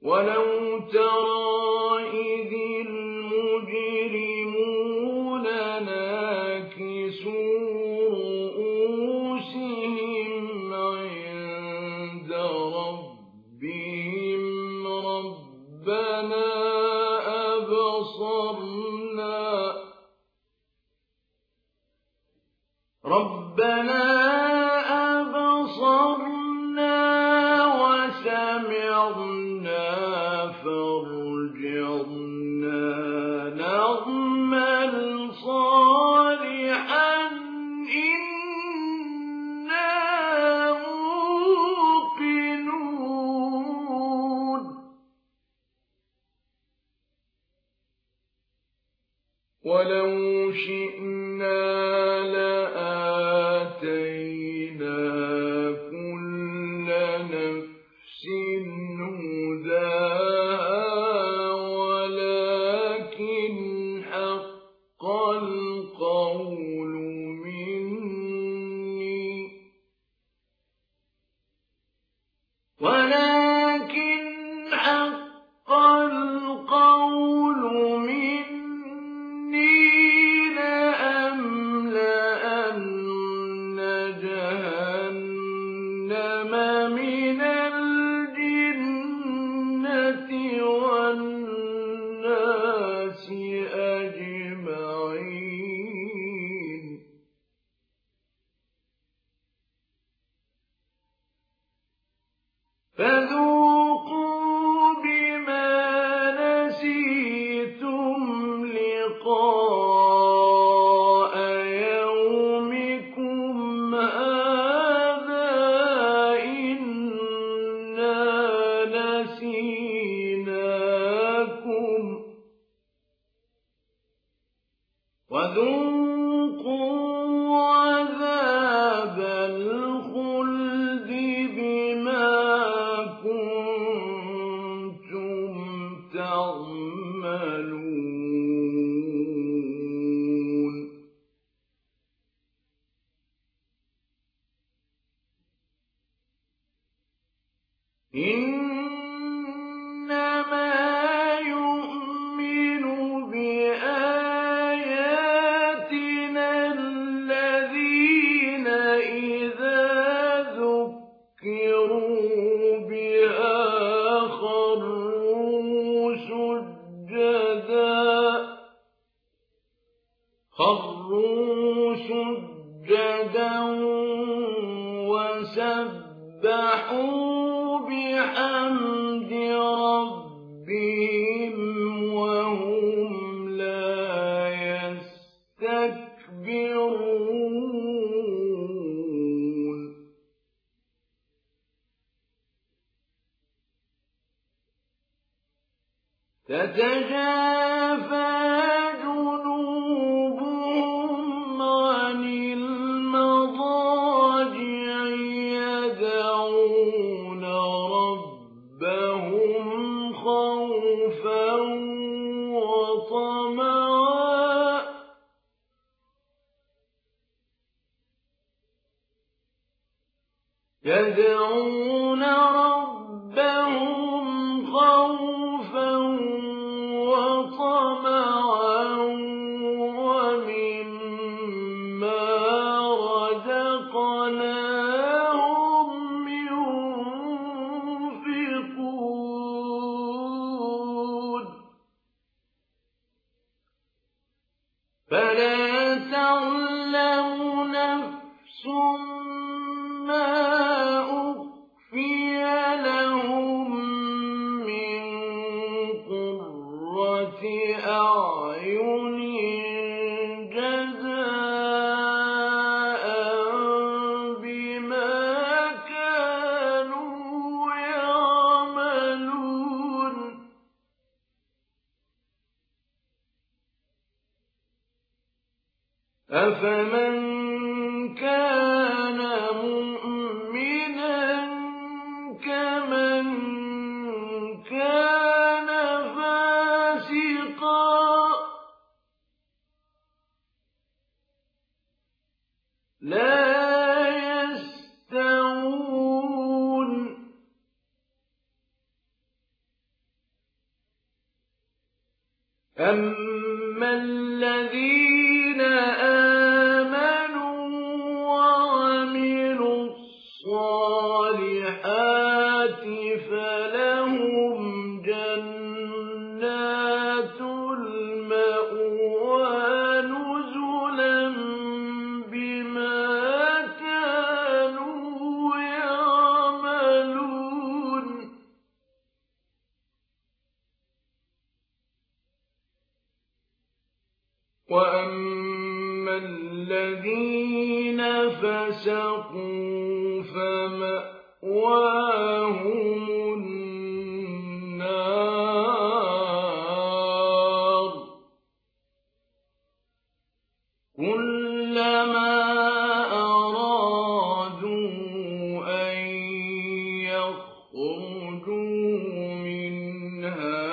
ولو ترى إذ المجرمون ناكسوا رؤوسهم عند ربهم ربنا أبصرنا وسمعنا فارجعنا نعمل صالحا إنا موقنون ولو شئنا لآتينا كل نفس هداها ولكن حق القول مني لأملأن جهنم من الجنة والناس أجمعين فذوقوا بما نسيتم لقاء يومكم هذا إنا نسيناكم وذوقوا عذاب الخلد بما كنتم تعملون إنما يؤمن بآياتنا الذين إذا ذكروا بها خروا سجدا وسبحوا بحمد ربهم وهم لا يستكبرون تتجافى جنوبهم عن المضاجع يدعون ربهم خوفا وطمعا ومما رزقناهم ينفقون فلا تعلم نفس ما أخفي لهم من قرة أعين جزاء بما كانوا يعملون أفمن كان مؤمنا كمن كان فاسقا لا يستوون أما الذين آمنوا وعملوا الصالحات فلهم جنات المأوى نزلا بما كانوا يعملون وأما الذين فسقوا فمأواهم النار كلما أرادوا أن يخرجوا منها